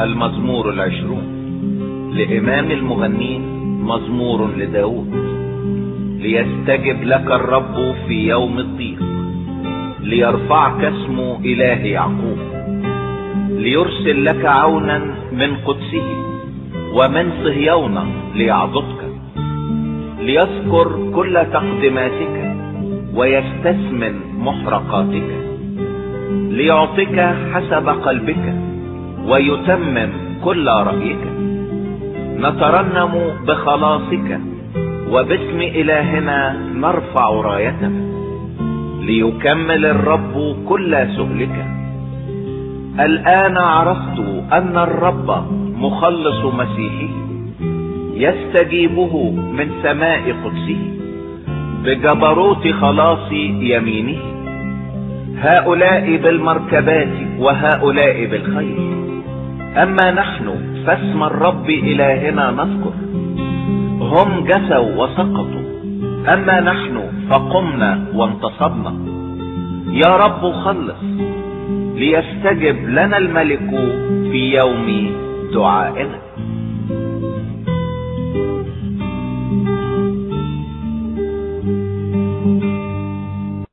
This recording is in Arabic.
المزمور 20 لإمام المغنين، مزمور لداود. ليستجب لك الرب في يوم الضيق، ليرفعك اسم إله يعقوب. ليرسل لك عونا من قدسه، ومن صهيون ليعضدك. ليذكر كل تقدماتك، ويستثمن محرقاتك. ليعطيك حسب قلبك، ويتمم كل رأيك. نترنم بخلاصك، وباسم إلهنا نرفع رايتك. ليكمل الرب كل سؤلك. الآن عرفت أن الرب مخلص مسيحه، يستجيبه من سماء قدسه بجبروت خلاص يمينه. هؤلاء بالمركبات وهؤلاء بالخيل، أما نحن فاسم الرب إلهنا نذكر. هم جثوا وسقطوا، أما نحن فقمنا وانتصبنا. يا رب خلص، ليستجب لنا الملك في يوم دعائنا.